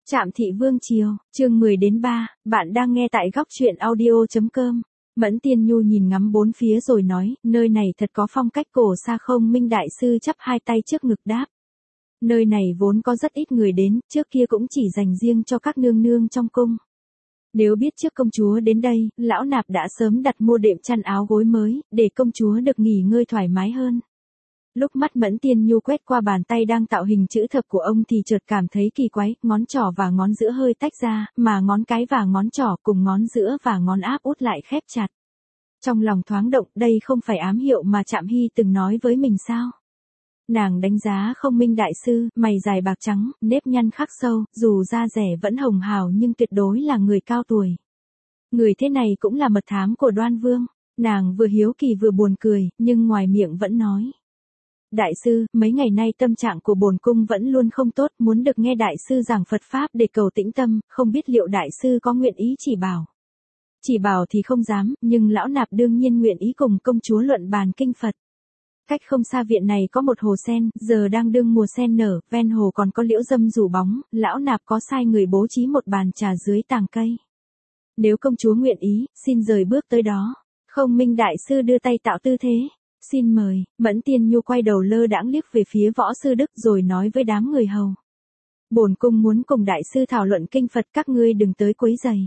Trạm Thị Vương Triều, chương 10-3, bạn đang nghe tại góc truyện audio.com. Mẫn Tiên Nhu nhìn ngắm bốn phía rồi nói, nơi này thật có phong cách cổ xa không. Minh Đại Sư chắp hai tay trước ngực đáp. Nơi này vốn có rất ít người đến, trước kia cũng chỉ dành riêng cho các nương nương trong cung. Nếu biết trước công chúa đến đây, lão nạp đã sớm đặt mua đệm chăn áo gối mới, để công chúa được nghỉ ngơi thoải mái hơn. Lúc mắt Mẫn Tiên Nhu quét qua bàn tay đang tạo hình chữ thập của ông thì chợt cảm thấy kỳ quái, ngón trỏ và ngón giữa hơi tách ra, mà ngón cái và ngón trỏ cùng ngón giữa và ngón áp út lại khép chặt. Trong lòng thoáng động, đây không phải ám hiệu mà Trạm Hy từng nói với mình sao? Nàng đánh giá không Minh Đại Sư, mày dài bạc trắng, nếp nhăn khắc sâu, dù da rẻ vẫn hồng hào nhưng tuyệt đối là người cao tuổi. Người thế này cũng là mật thám của Đoan Vương. Nàng vừa hiếu kỳ vừa buồn cười, nhưng ngoài miệng vẫn nói. Đại sư, mấy ngày nay tâm trạng của bổn cung vẫn luôn không tốt, muốn được nghe đại sư giảng Phật Pháp để cầu tĩnh tâm, không biết liệu đại sư có nguyện ý chỉ bảo. Chỉ bảo thì không dám, nhưng lão nạp đương nhiên nguyện ý cùng công chúa luận bàn kinh Phật. Cách không xa viện này có một hồ sen, giờ đang đương mùa sen nở, ven hồ còn có liễu dâm rủ bóng, lão nạp có sai người bố trí một bàn trà dưới tàng cây. Nếu công chúa nguyện ý, xin rời bước tới đó. Không Minh Đại Sư đưa tay tạo tư thế. Xin mời. Mẫn Tiên Nhu quay đầu lơ đãng liếc về phía Võ Sư Đức rồi nói với đám người hầu. Bổn cung muốn cùng đại sư thảo luận kinh Phật, các ngươi đừng tới quấy rầy.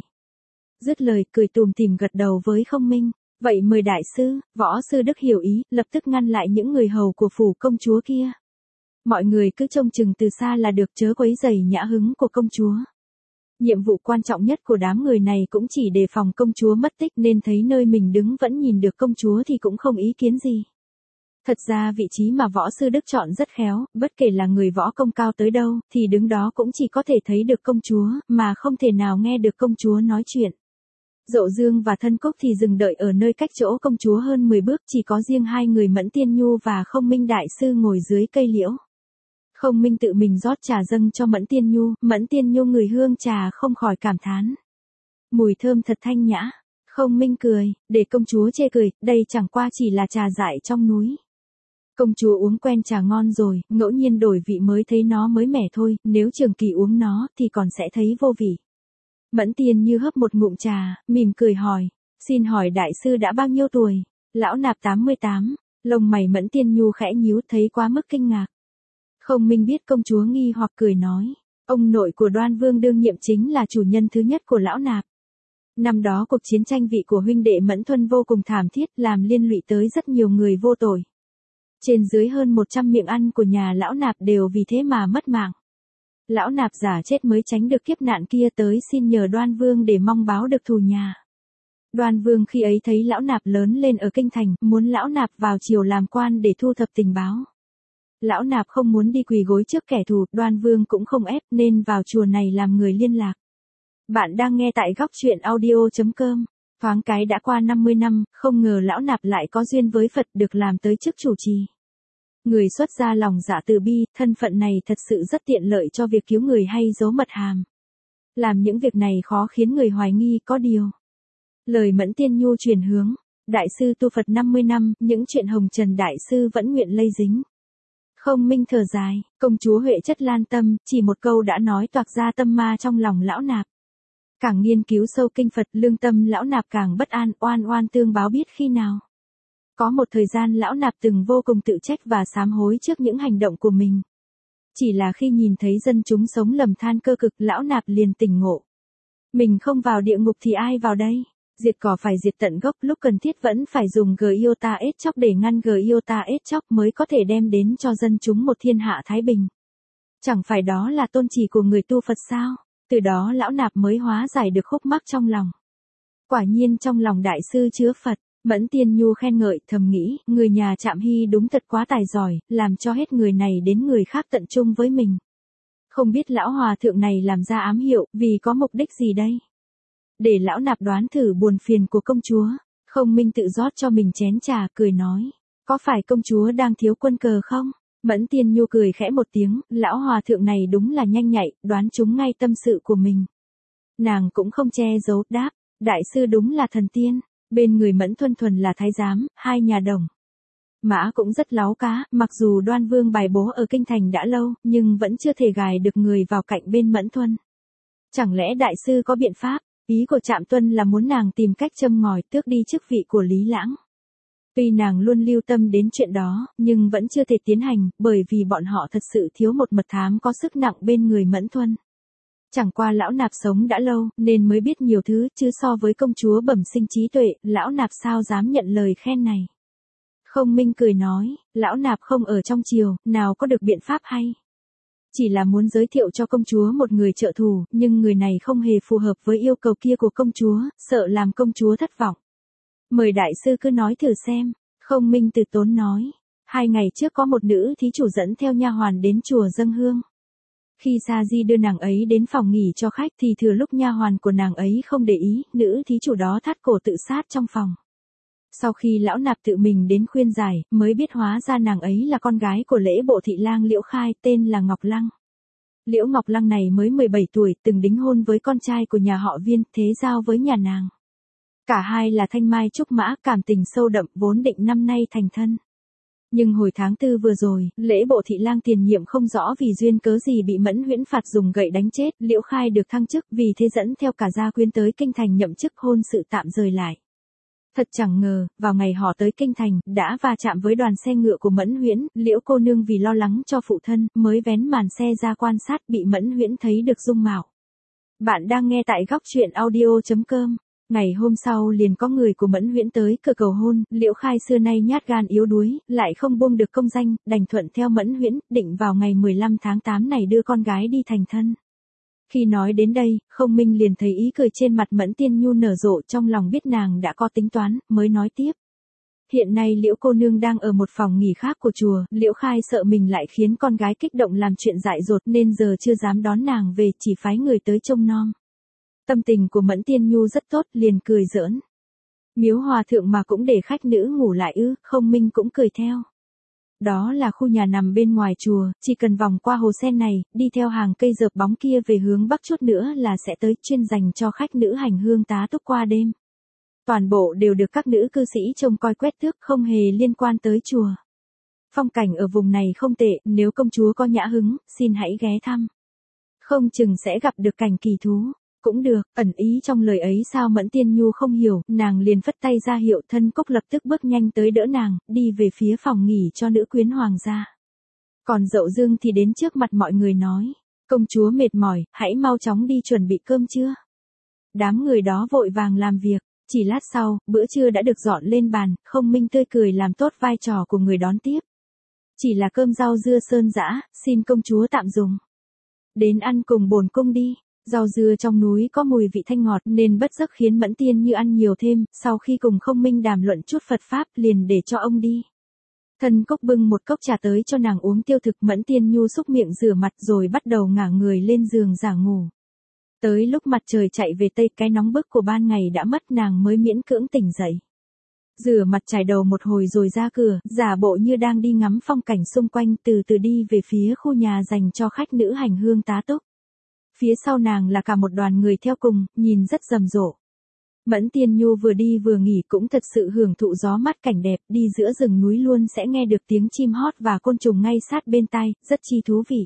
Dứt lời cười tùm tìm gật đầu với Không Minh. Vậy mời đại sư. Võ Sư Đức hiểu ý, lập tức ngăn lại những người hầu của phủ công chúa kia. Mọi người cứ trông chừng từ xa là được, chớ quấy rầy nhã hứng của công chúa. Nhiệm vụ quan trọng nhất của đám người này cũng chỉ đề phòng công chúa mất tích, nên thấy nơi mình đứng vẫn nhìn được công chúa thì cũng không ý kiến gì. Thật ra vị trí mà Võ Sư Đức chọn rất khéo, bất kể là người võ công cao tới đâu, thì đứng đó cũng chỉ có thể thấy được công chúa, mà không thể nào nghe được công chúa nói chuyện. Dậu Dương và Thân Cúc thì dừng đợi ở nơi cách chỗ công chúa hơn 10 bước, chỉ có riêng hai người Mẫn Tiên Nhu và Không Minh Đại Sư ngồi dưới cây liễu. Không Minh tự mình rót trà dâng cho Mẫn Tiên Nhu ngửi hương trà không khỏi cảm thán. Mùi thơm thật thanh nhã. Không Minh cười, để công chúa chê cười, đây chẳng qua chỉ là trà dại trong núi. Công chúa uống quen trà ngon rồi, ngẫu nhiên đổi vị mới thấy nó mới mẻ thôi, nếu trường kỳ uống nó thì còn sẽ thấy vô vị. Mẫn Tiên Như hấp một ngụm trà, mỉm cười hỏi, xin hỏi đại sư đã bao nhiêu tuổi? Lão nạp 88, lông mày Mẫn Tiên Nhu khẽ nhíu, thấy quá mức kinh ngạc. Không Minh biết công chúa nghi hoặc cười nói, ông nội của Đoan Vương đương nhiệm chính là chủ nhân thứ nhất của lão nạp. Năm đó cuộc chiến tranh vị của huynh đệ Mẫn Thuân vô cùng thảm thiết, làm liên lụy tới rất nhiều người vô tội. Trên dưới hơn 100 miệng ăn của nhà lão nạp đều vì thế mà mất mạng. Lão nạp giả chết mới tránh được kiếp nạn kia, tới xin nhờ Đoan Vương để mong báo được thù nhà. Đoan Vương khi ấy thấy lão nạp lớn lên ở kinh thành, muốn lão nạp vào triều làm quan để thu thập tình báo. Lão nạp không muốn đi quỳ gối trước kẻ thù, Đoan Vương cũng không ép nên vào chùa này làm người liên lạc. Bạn đang nghe tại góc truyện audio.com. Thoáng cái đã qua 50 năm, không ngờ lão nạp lại có duyên với Phật, được làm tới chức chủ trì. Người xuất gia lòng dạ từ bi, thân phận này thật sự rất tiện lợi cho việc cứu người hay giấu mật hàm. Làm những việc này khó khiến người hoài nghi, có điều. Lời Mẫn Tiên Nhu chuyển hướng. Đại sư tu Phật 50 năm, những chuyện hồng trần đại sư vẫn nguyện lây dính. Không Minh thở dài, công chúa Huệ chất lan tâm, chỉ một câu đã nói toạc ra tâm ma trong lòng lão nạp. Càng nghiên cứu sâu kinh Phật, lương tâm lão nạp càng bất an, oan oan tương báo biết khi nào. Có một thời gian lão nạp từng vô cùng tự trách và sám hối trước những hành động của mình. Chỉ là khi nhìn thấy dân chúng sống lầm than cơ cực, lão nạp liền tỉnh ngộ. Mình không vào địa ngục thì ai vào đây? Diệt cỏ phải diệt tận gốc, lúc cần thiết vẫn phải dùng Giota ết chóc để ngăn Giota ết chóc mới có thể đem đến cho dân chúng một thiên hạ thái bình. Chẳng phải đó là tôn chỉ của người tu Phật sao? Từ đó lão nạp mới hóa giải được khúc mắc trong lòng. Quả nhiên trong lòng đại sư chứa Phật. Mẫn Tiên Nhu khen ngợi, thầm nghĩ, người nhà Trạm Hy đúng thật quá tài giỏi, làm cho hết người này đến người khác tận chung với mình. Không biết lão hòa thượng này làm ra ám hiệu, vì có mục đích gì đây? Để lão nạp đoán thử buồn phiền của công chúa. Không Minh tự rót cho mình chén trà, cười nói, có phải công chúa đang thiếu quân cờ không? Mẫn Tiên Nhu cười khẽ một tiếng, lão hòa thượng này đúng là nhanh nhạy, đoán trúng ngay tâm sự của mình. Nàng cũng không che giấu, đáp, đại sư đúng là thần tiên. Bên người Mẫn Thuần Thuần là thái giám, hai nhà đồng. Mã cũng rất láu cá, mặc dù Đoan Vương bài bố ở kinh thành đã lâu, nhưng vẫn chưa thể gài được người vào cạnh bên Mẫn Thuần. Chẳng lẽ đại sư có biện pháp? Ý của Trạm Tuân là muốn nàng tìm cách châm ngòi tước đi chức vị của Lý Lãng. Tuy nàng luôn lưu tâm đến chuyện đó, nhưng vẫn chưa thể tiến hành, bởi vì bọn họ thật sự thiếu một mật thám có sức nặng bên người Mẫn Thuân. Chẳng qua lão nạp sống đã lâu, nên mới biết nhiều thứ, chứ so với công chúa bẩm sinh trí tuệ, lão nạp sao dám nhận lời khen này. Không Minh cười nói, lão nạp không ở trong triều, nào có được biện pháp hay. Chỉ là muốn giới thiệu cho công chúa một người trợ thủ, nhưng người này không hề phù hợp với yêu cầu kia của công chúa, sợ làm công chúa thất vọng. Mời đại sư cứ nói thử xem, Không Minh từ tốn nói. 2 ngày trước có một nữ thí chủ dẫn theo nha hoàn đến chùa dâng hương. Khi Sa Di đưa nàng ấy đến phòng nghỉ cho khách thì thừa lúc nha hoàn của nàng ấy không để ý, nữ thí chủ đó thắt cổ tự sát trong phòng. Sau khi lão nạp tự mình đến khuyên giải, mới biết hóa ra nàng ấy là con gái của lễ bộ thị lang Liễu Khai, tên là Ngọc Lăng. Liễu Ngọc Lăng này mới 17 tuổi, từng đính hôn với con trai của nhà họ Viên, thế giao với nhà nàng. Cả hai là thanh mai trúc mã, cảm tình sâu đậm, vốn định năm nay thành thân. Nhưng hồi tháng 4 vừa rồi, lễ bộ thị lang tiền nhiệm không rõ vì duyên cớ gì bị Mẫn Huyễn phạt dùng gậy đánh chết, Liễu Khai được thăng chức, vì thế dẫn theo cả gia quyến tới kinh thành nhậm chức, hôn sự tạm rời lại. Thật chẳng ngờ, vào ngày họ tới kinh thành, đã va chạm với đoàn xe ngựa của Mẫn Huyễn, Liễu cô nương vì lo lắng cho phụ thân, mới vén màn xe ra quan sát, bị Mẫn Huyễn thấy được dung mạo. Bạn đang nghe tại góc truyện audio.com. Ngày hôm sau liền có người của Mẫn Huyễn tới cửa cầu hôn, Liễu Khai xưa nay nhát gan yếu đuối, lại không buông được công danh, đành thuận theo Mẫn Huyễn, định vào ngày 15 tháng 8 này đưa con gái đi thành thân. Khi nói đến đây, Không Minh liền thấy ý cười trên mặt Mẫn Tiên Nhu nở rộ, trong lòng biết nàng đã có tính toán, mới nói tiếp. Hiện nay Liễu cô nương đang ở một phòng nghỉ khác của chùa, Liễu Khai sợ mình lại khiến con gái kích động làm chuyện dại dột nên giờ chưa dám đón nàng về, chỉ phái người tới trông nom. Tâm tình của Mẫn Tiên Nhu rất tốt, liền cười giỡn. Miếu hòa thượng mà cũng để khách nữ ngủ lại ư? Không Minh cũng cười theo. Đó là khu nhà nằm bên ngoài chùa, chỉ cần vòng qua hồ sen này, đi theo hàng cây dợp bóng kia về hướng bắc chút nữa là sẽ tới, chuyên dành cho khách nữ hành hương tá túc qua đêm. Toàn bộ đều được các nữ cư sĩ trông coi quét tước, không hề liên quan tới chùa. Phong cảnh ở vùng này không tệ, nếu công chúa có nhã hứng, xin hãy ghé thăm. Không chừng sẽ gặp được cảnh kỳ thú. Cũng được, ẩn ý trong lời ấy sao Mẫn Tiên Nhu không hiểu, nàng liền phất tay ra hiệu, Thân Cốc lập tức bước nhanh tới đỡ nàng, đi về phía phòng nghỉ cho nữ quyến hoàng gia. Còn Dậu Dương thì đến trước mặt mọi người nói, công chúa mệt mỏi, hãy mau chóng đi chuẩn bị cơm trưa. Đám người đó vội vàng làm việc, chỉ lát sau, bữa trưa đã được dọn lên bàn, Không Minh tươi cười làm tốt vai trò của người đón tiếp. Chỉ là cơm rau dưa sơn dã, xin công chúa tạm dùng. Đến ăn cùng bổn cung đi. Rau dưa trong núi có mùi vị thanh ngọt nên bất giấc khiến Mẫn Tiên Như ăn nhiều thêm, sau khi cùng Không Minh đàm luận chút Phật Pháp liền để cho ông đi. Thân Cốc bưng một cốc trà tới cho nàng uống tiêu thực, Mẫn Tiên Nhu xúc miệng rửa mặt rồi bắt đầu ngả người lên giường giả ngủ. Tới lúc mặt trời chạy về tây, cái nóng bức của ban ngày đã mất, nàng mới miễn cưỡng tỉnh dậy. Rửa mặt chải đầu một hồi rồi ra cửa, giả bộ như đang đi ngắm phong cảnh xung quanh, từ từ đi về phía khu nhà dành cho khách nữ hành hương tá túc. Phía sau nàng là cả một đoàn người theo cùng, nhìn rất rầm rộ. Mẫn Tiên Nhu vừa đi vừa nghỉ cũng thật sự hưởng thụ gió mát cảnh đẹp, đi giữa rừng núi luôn sẽ nghe được tiếng chim hót và côn trùng ngay sát bên tai, rất chi thú vị.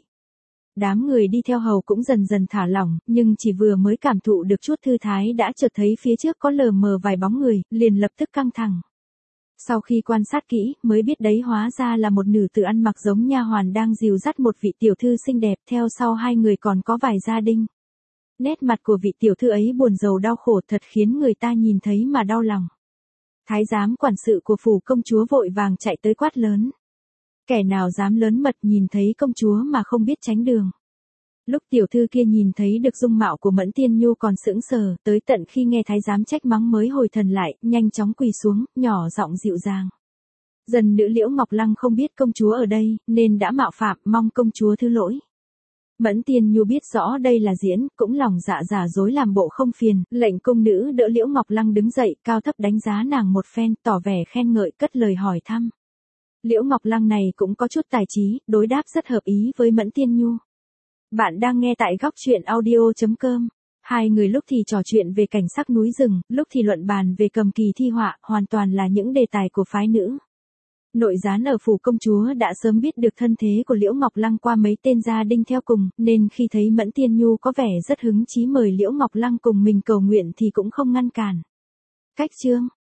Đám người đi theo hầu cũng dần dần thả lỏng, nhưng chỉ vừa mới cảm thụ được chút thư thái đã chợt thấy phía trước có lờ mờ vài bóng người, liền lập tức căng thẳng. Sau khi quan sát kỹ, mới biết đấy hóa ra là một nữ tử ăn mặc giống nha hoàn đang dìu dắt một vị tiểu thư xinh đẹp, theo sau hai người còn có vài gia đình. Nét mặt của vị tiểu thư ấy buồn rầu đau khổ, thật khiến người ta nhìn thấy mà đau lòng. Thái giám quản sự của phủ công chúa vội vàng chạy tới quát lớn. Kẻ nào dám lớn mật nhìn thấy công chúa mà không biết tránh đường. Lúc tiểu thư kia nhìn thấy được dung mạo của Mẫn Tiên Nhu còn sững sờ, tới tận khi nghe thái giám trách mắng mới hồi thần lại, nhanh chóng quỳ xuống, nhỏ giọng dịu dàng. Dần nữ Liễu Ngọc Lăng không biết công chúa ở đây, nên đã mạo phạm, mong công chúa thứ lỗi. Mẫn Tiên Nhu biết rõ đây là diễn, cũng lòng dạ giả dối làm bộ không phiền, lệnh cung nữ đỡ Liễu Ngọc Lăng đứng dậy, cao thấp đánh giá nàng một phen, tỏ vẻ khen ngợi, cất lời hỏi thăm. Liễu Ngọc Lăng này cũng có chút tài trí, đối đáp rất hợp ý với Mẫn Tiên Nhu. Bạn đang nghe tại góc truyện audio.com. Hai người lúc thì trò chuyện về cảnh sắc núi rừng, lúc thì luận bàn về cầm kỳ thi họa, hoàn toàn là những đề tài của phái nữ. Nội gián ở phủ công chúa đã sớm biết được thân thế của Liễu Ngọc Lăng qua mấy tên gia đinh theo cùng, nên khi thấy Mẫn Tiên Nhu có vẻ rất hứng chí mời Liễu Ngọc Lăng cùng mình cầu nguyện thì cũng không ngăn cản. Cách chương